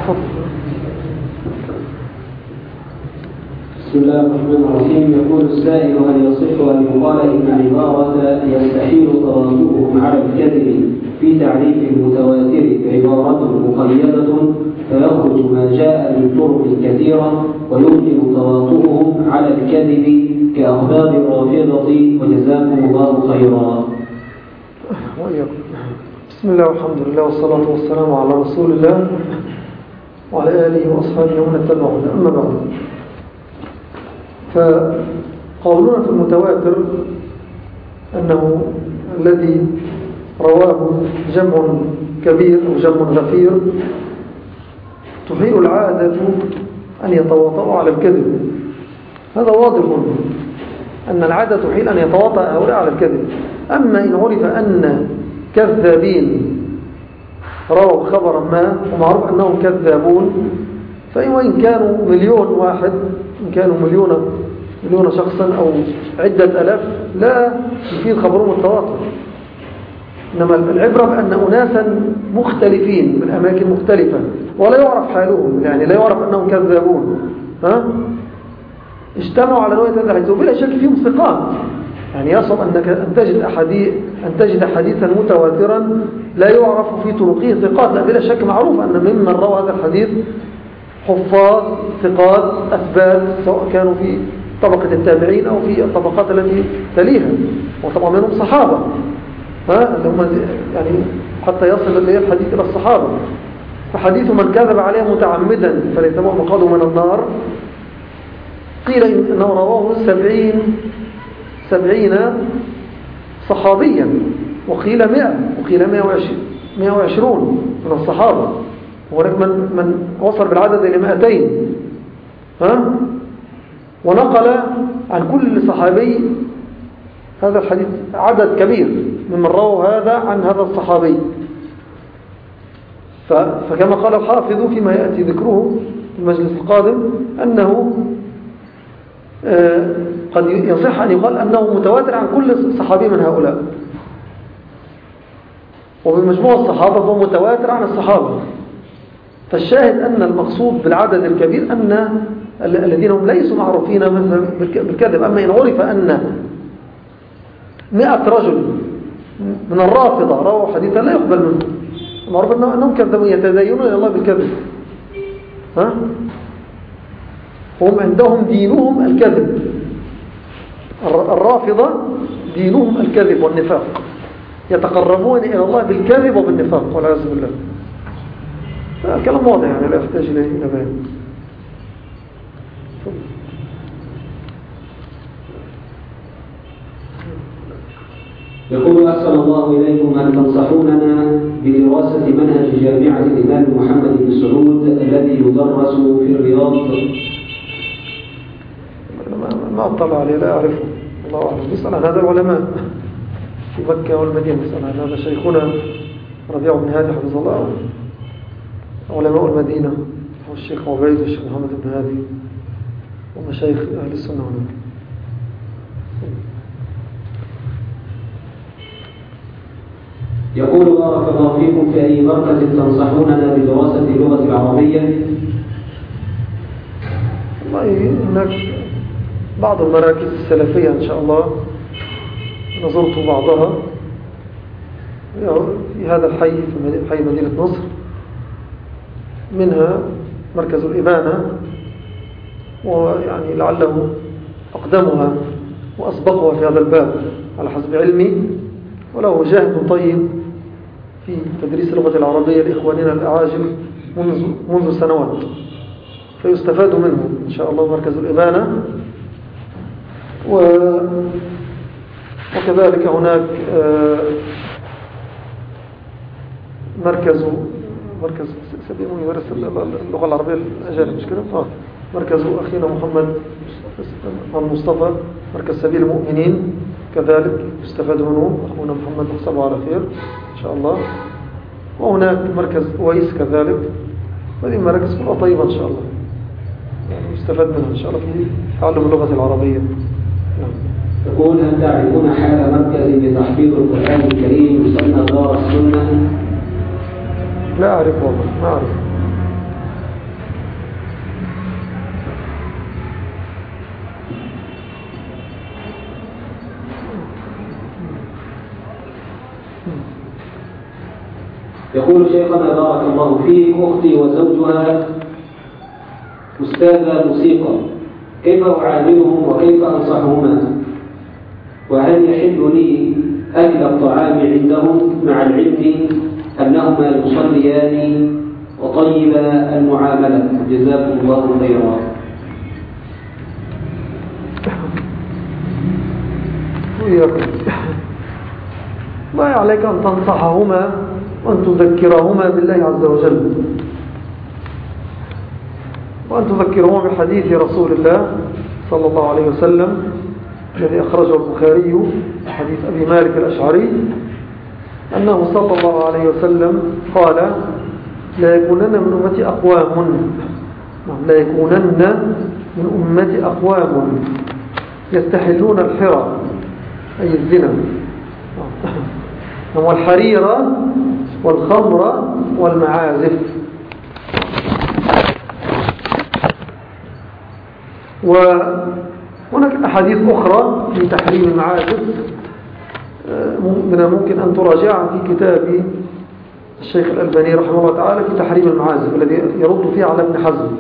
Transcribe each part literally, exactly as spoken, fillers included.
بسم الله الرحمن الرحيم. يقول السائل: هل يصح أن يقال إن عبارة يستحيل تواطؤهم على الكذب في تعريف المتواتر عبارة مقيدة فيخرج ما جاء من طرق كثيرة ويمكن تواطؤهم على الكذب كأخبار الرافضة وجزاكم الله خيرا. بسم الله والحمد لله والصلاة والسلام على رسول الله وعلى آله وأصحابه ومن اتبعهم. أما بعد، فقولنا في المتواتر أنه الذي رواه جمع كبير أو جمع غفير تحيل العادة أن يتواطؤوا على الكذب. هذا واضح أن العادة تحيل أن يتواطأ هؤلاء على الكذب. أما إن عرف أن كذابين رووا خبرا ما ومعروف أنهم كذابون، فإن كانوا مليون واحد، إن كانوا مليون مليون شخصا أو عدة ألاف، لا يفيد خبرهم التواطؤ. إنما العبرة بأن أناسا مختلفين من أماكن مختلفة ولا يعرف حالهم، يعني لا يعرف أنهم كذابون، ها؟ اجتمعوا على نوع هذا الحديث وبلا شك فيهم ثقات. يعني يصعب أنك أن تجد أحاديث أن تجد حديثا متواترا لا يعرف في طرقه ثقات، لا بلا شك معروف أن ممن روى هذا الحديث حفاظ ثقات أثبات، سواء كانوا في طبقة التابعين أو في الطبقات التي تليها، وطبعا منهم صحابة، ها؟ يعني حتى يصل الحديث إلى الصحابة. فحديث من كذب عليه متعمدا فليتبوأ مقعده من النار، قيل إنه رواه سبعين سبعين صحابيا، وقيل مئة، وقيل مئة وعشرون من الصحابة، وهناك من, من وصل بالعدد إلى مئتين، ها؟ ونقل عن كل صحابي هذا الحديث عدد كبير ممن رووا هذا عن هذا الصحابي. فكما قال الحافظ فيما يأتي ذكره في المجلس القادم أنه قد يصح أن يقال أنه متواتر عن كل صحابي من هؤلاء، وبمجموع الصحابة هو متواتر عن الصحابة. فالشاهد أن المقصود بالعدد الكبير أن الذين هم ليسوا معروفين بالكذب. أما إن عرف أن مئة رجل من الرافضة رووا حديثا لا يقبل منه، معروف أنهم كذبوا يتدينون إلى الله بالكذب، ها؟ هم عندهم دينهم الكذب، الرافضة دينهم الكذب والنفاق، يتقربون إلى الله بالكذب وبالنفاق والعياذ بالله. كلام واضح يعني لا يحتاج إلى بيان. يقول: أحسن الله إليكم، أن تنصحوننا بدراسة منهج جامعة الإمام محمد بن سعود الذي يدرس في الرياض. ما أطلع عليه، لا أعرفه، الله أعلم. يسأل عن هذا العلماء في مكة والمدينة، يسأل عن هذا شيخنا ربيع بن هادي حفظه الله، علماء المدينة، والشيخ عبيد والشيخ محمد بن هادي ومشايخ أهل السنة هناك. يقول: بارك الله فيكم، في أي مركز تنصحوننا بدراسة اللغة العربية؟ والله هناك بعض المراكز السلفية إن شاء الله نزرت بعضها في هذا الحي، في حي مدينة نصر، منها مركز الإبانة، ويعني لعله أقدمها وأسبقها في هذا الباب على حسب علمي، وله جاهد طيب في تدريس اللغة العربية لإخواننا الأعاجم منذ, منذ سنوات، فيستفاد منه إن شاء الله مركز الإبانة. وكذلك هناك مركز مركز سبيل يدرس اللغة العربية الأجانب، مش كده؟ آه. مركز أخينا محمد المصطفى، مركز سبيل المؤمنين، كذلك يستفاد منه أخونا محمد نحسبه على خير إن شاء الله. وهناك مركز ويس كذلك. هذه المراكز كلها طيبة إن شاء الله، يعني يستفاد منها إن شاء الله في تعلم اللغة العربية. نعم. يقول: هل تعرفون حال مركز لتحفيظ القرآن الكريم يسمى دار السنة؟ لا أعرف والله، ما أعرف. يقول شيخنا بارك الله فيك: أختي وزوجها أستاذ موسيقى، كيف أعاملهم وكيف أنصحهما؟ وهل يحل لي أكل الطعام عندهم مع العلم أنهما يصليان وطيب المعاملة؟ جزاكم الله خيرا. ما عليك أن تنصحهما وأن تذكرهما بالله عز وجل، وأن تذكرهما بحديث رسول الله صلى الله عليه وسلم الذي أخرجه البخاري، حديث أبي مالك الأشعري، أنه صلى الله عليه وسلم قال: لا يكونن من أمتي أقوام لا يكونن من أمتي أقوام يستحلون الحرى، أي الزنا، والحريرة والخمر والمعازف. وهناك أحاديث أخرى في تحريم المعازف من الممكن أن تراجعها في كتاب الشيخ الألباني رحمه الله تعالى في تحريم المعازف، الذي يرد فيه على ابن حزم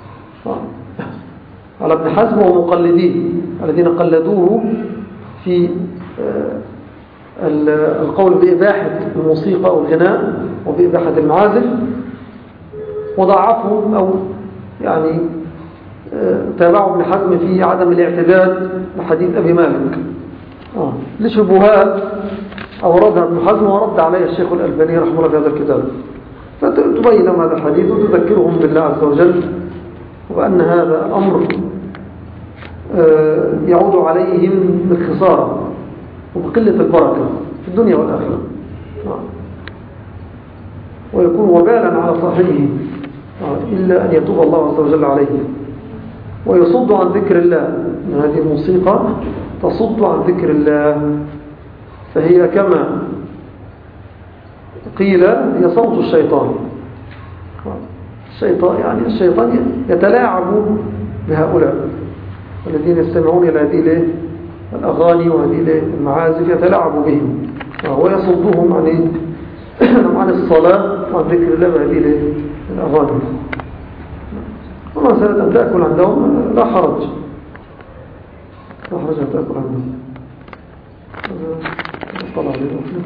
على ابن حزم ومقلديه الذين قلدوه في القول بإباحة الموسيقى والغناء وبإباحة المعازف، وضعفوا أو يعني تابعوا ابن حزم في عدم الاعتداد بحديث أبي مالك آه. لشبهات أوردها ابن حزم ورد عليها الشيخ الألباني رحمه الله في هذا الكتاب، فتبين لهم هذا الحديث وتذكرهم بالله عز وجل، وأن هذا أمر يعود عليهم بالخسارة وبقلة البركة في الدنيا والآخرة، ويكون وبالا على صاحبه إلا أن يتوب الله عز وجل عليه ويصد عن ذكر الله. إن هذه الموسيقى تصد عن ذكر الله، فهي كما قيل هي صوت الشيطان. الشيطان يعني الشيطان يتلاعب بهؤلاء الذين يستمعون إلى هذه الأغاني وهذه المعازف، يتلاعب بهم ويصدهم عن عن الصلاة وعن ذكر الله بهذه الأغاني. وما سألت أن تأكل عندهم لا حرج، لا حرج أن تأكل عندهم. طلع لي الأفضل.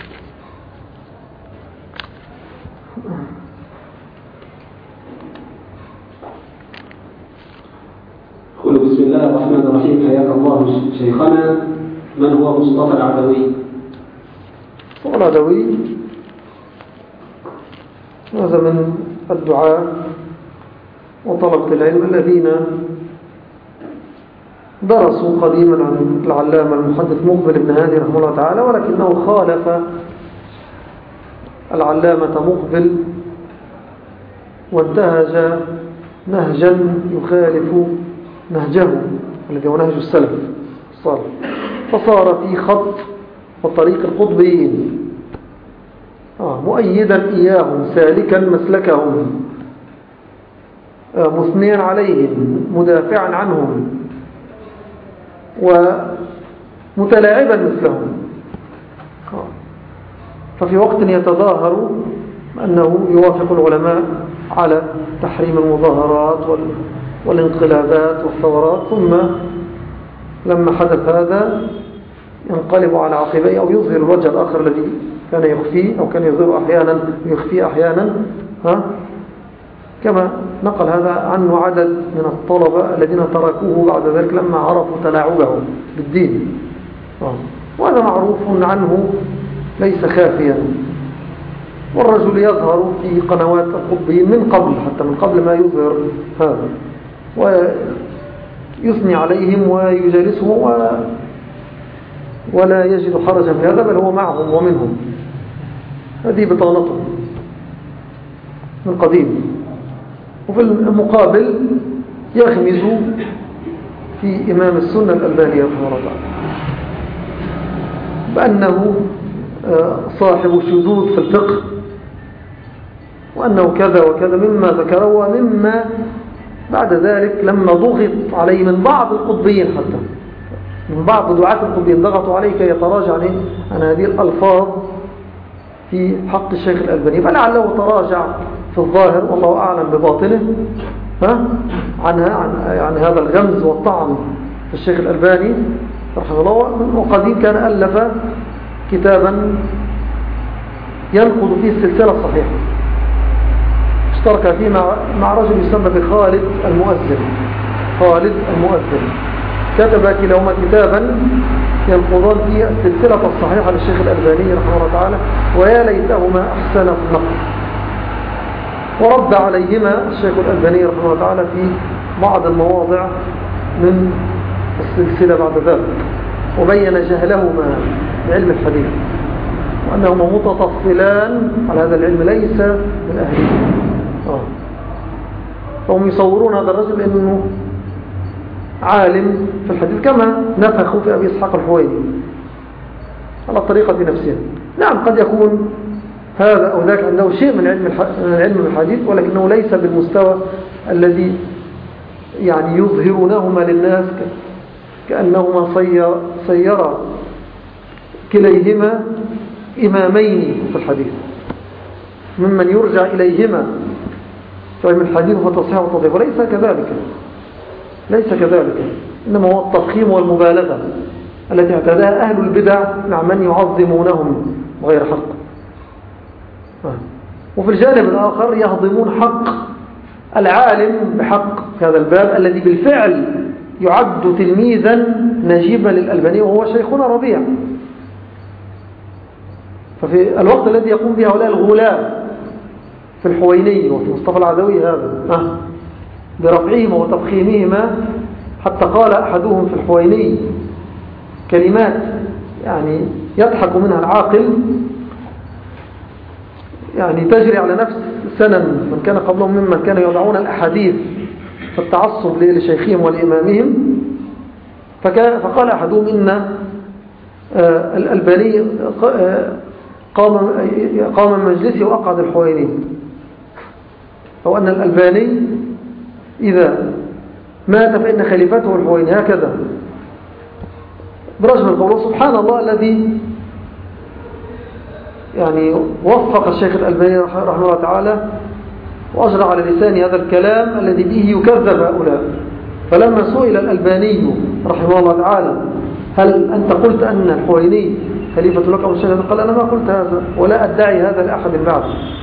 قل بسم الله الرحمن الرحيم. حياك الله شيخنا. من هو مصطفى العدوي؟ مصطفى العدوي هذا من الدعاء وطلبة العلم الذين درسوا قديما عن العلامة المحدث مقبل بن هادي رحمه الله تعالى، ولكنه خالف العلامة مقبل وانتهج نهجا يخالف نهجه الذي هو نهج السلف الصالح، فصار في خط وطريق القطبيين آه مؤيدا إياهم سالكا مسلكهم آه مثنيا عليهم مدافعا عنهم ومتلاعبا مثلهم آه ففي وقت يتظاهر أنه يوافق العلماء على تحريم المظاهرات والانقلابات والثورات، ثم لما حدث هذا ينقلب على عقبيه أو يظهر الوجه الآخر الذي كان يخفيه أو كان يظهر أحيانا ويخفيه أحيانا ها كما نقل هذا عنه عدد من الطلبة الذين تركوه بعد ذلك لما عرفوا تلاعبه بالدين، وهذا معروف عنه ليس خافيا. والرجل يظهر في قنوات القطبيين من قبل حتى من قبل ما يظهر هذا، ويثني عليهم ويجالسهم و ولا يجد حرجا في هذا، بل هو معهم ومنهم. هذه بطانته من قديم. وفي المقابل يغمز في إمام السنة الألباني رحمه الله بأنه صاحب شذوذ في الفقه، وأنه كذا وكذا مما ذكره، ومما بعد ذلك لما ضغط عليه من بعض القطبيين حتى من بعض دعاة القطبيين ضغطوا عليه كي يتراجع عن هذه الألفاظ في حق الشيخ الألباني، فلعله تراجع في الظاهر والله أعلم بباطنه ها عنها عن يعني هذا الغمز والطعن في الشيخ الألباني رحمه الله. وقديم كان ألف كتابا ينقض فيه السلسلة الصحيحة، اشترك فيه مع, مع رجل يسمى بخالد المؤذن. خالد المؤذن كتب كلاهما كتابا ينقضان فيه السلسلة الصحيحة للشيخ الألباني رحمه الله تعالى، ويا ليتهما أحسن في النقد. ورد عليهما الشيخ الألباني رحمه الله تعالى في بعض المواضع من السلسلة بعد ذلك، وبين جهلهما بعلم الحديث وأنهما متطفلان على هذا العلم ليس من أهله. آه. فهم يصورون هذا الرجل أنه عالم في الحديث كما نفخوا في أبي إسحاق الحويني على الطريقة نفسها. نعم قد يكون هذا أو ذاك عنده شيء من علم من العلم بالحديث، ولكنه ليس بالمستوى الذي يعني يظهرونهما للناس كأنهما صير صيرا كليهما إمامين في الحديث ممن يرجع إليهما في علم الحديث وتصحيح وتضعيف، وليس كذلك. ليس كذلك، إنما هو التضخيم والمبالغة التي اعتادها أهل البدع مع من يعظمونهم غير حق. وفي الجانب الآخر يهضمون حق العالم بحق هذا الباب الذي بالفعل يعد تلميذا نجيبا للألباني وهو شيخنا ربيع. ففي الوقت الذي يقوم به هؤلاء الغلاة في الحويني وفي مصطفى العدوي هذا برفعهما وتضخيمهما، حتى قال أحدهم في الحويني كلمات يعني يضحك منها العاقل، يعني تجري على نفس سنن من كان قبلهم ممن كانوا يضعون الأحاديث في التعصب لشيخهم ولإمامهم. فقال أحدهم إن الألباني قام قام من مجلسه وأقعد الحويني، أو أن الألباني إذا مات فإن خليفته الحويني، هكذا برجم القول. سبحان الله الذي يعني وفق الشيخ الألباني رحمه الله تعالى وأجرى على لسان هذا الكلام الذي به يكذب هؤلاء. فلما سئل الألباني رحمه الله تعالى هل أنت قلت أن الحويني خليفة لك أو الشيخ؟ قال أنا ما قلت هذا ولا أدعي هذا لأحد بعد.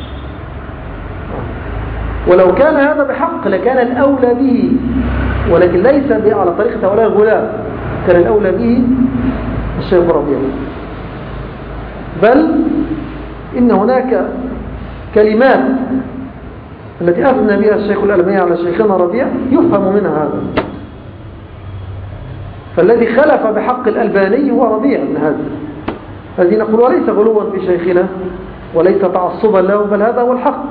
ولو كان هذا بحق لكان الأولى به، ولكن ليس على طريقة هؤلاء الغلاة، كان الأولى به الشيخ ربيع. بل إن هناك كلمات التي أثنى بها الشيخ الألباني على شيخنا ربيع يفهم منها هذا. فالذي خلف بحق الألباني هو ربيع بن هادي، الذي نقول وليس غلوا في شيخنا وليس تعصبا له، بل هذا هو الحق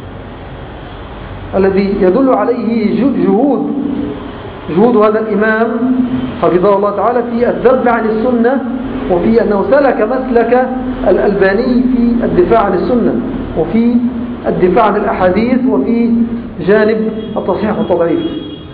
الذي يدل عليه جهود جهود هذا الإمام حفظه الله تعالى في الذب عن السنة، وفي أنه سلك مسلك الألباني في الدفاع عن السنة وفي الدفاع عن الأحاديث وفي جانب التصحيح والتضعيف.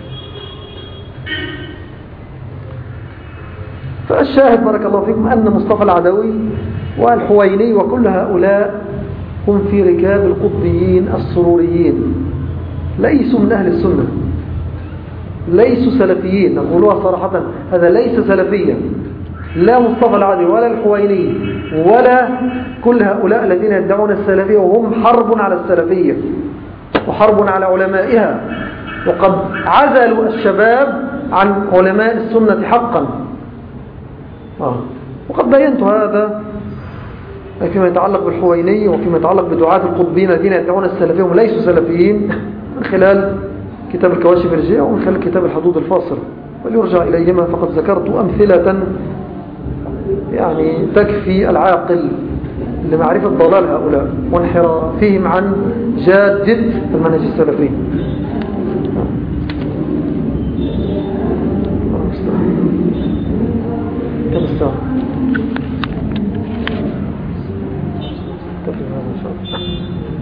فالشاهد بارك الله فيكم أن مصطفى العدوي والحويني وكل هؤلاء هم في ركاب القطبيين السروريين، ليسوا من أهل السنة، ليسوا سلفيين، نقولها صراحة هذا ليس سلفيا، لا مصطفى العدوي ولا الحويني ولا كل هؤلاء الذين يدعون السلفية، وهم حرب على السلفية وحرب على علمائها، وقد عزلوا الشباب عن علماء السنة حقا. آه. وقد بينت هذا فيما يتعلق بالحويني وفيما يتعلق بدعاة القطبين الذين يدعون السلفية وهم ليسوا سلفيين من خلال كتاب الكواشف الرجية ومن خلال كتاب الحدود الفاصل، وليرجع إليهما فقد ذكرت أمثلة يعني تكفي العاقل لمعرفة ضلال هؤلاء وانحرافهم عن جادة المنهج السلفي. كم الساعة؟ تكفي هذا إن شاء الله.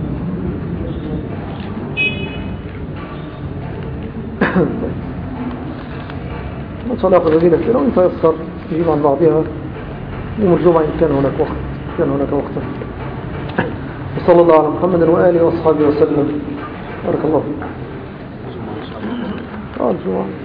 إن شاء الله أخذ هذه الأسئلة وإن تيسر تجيب عن بعضها يوم الجمعة إن كان هناك وقت كان هناك وقت وصلى الله على محمد وآله وأصحابه وسلم. بارك الله فيك.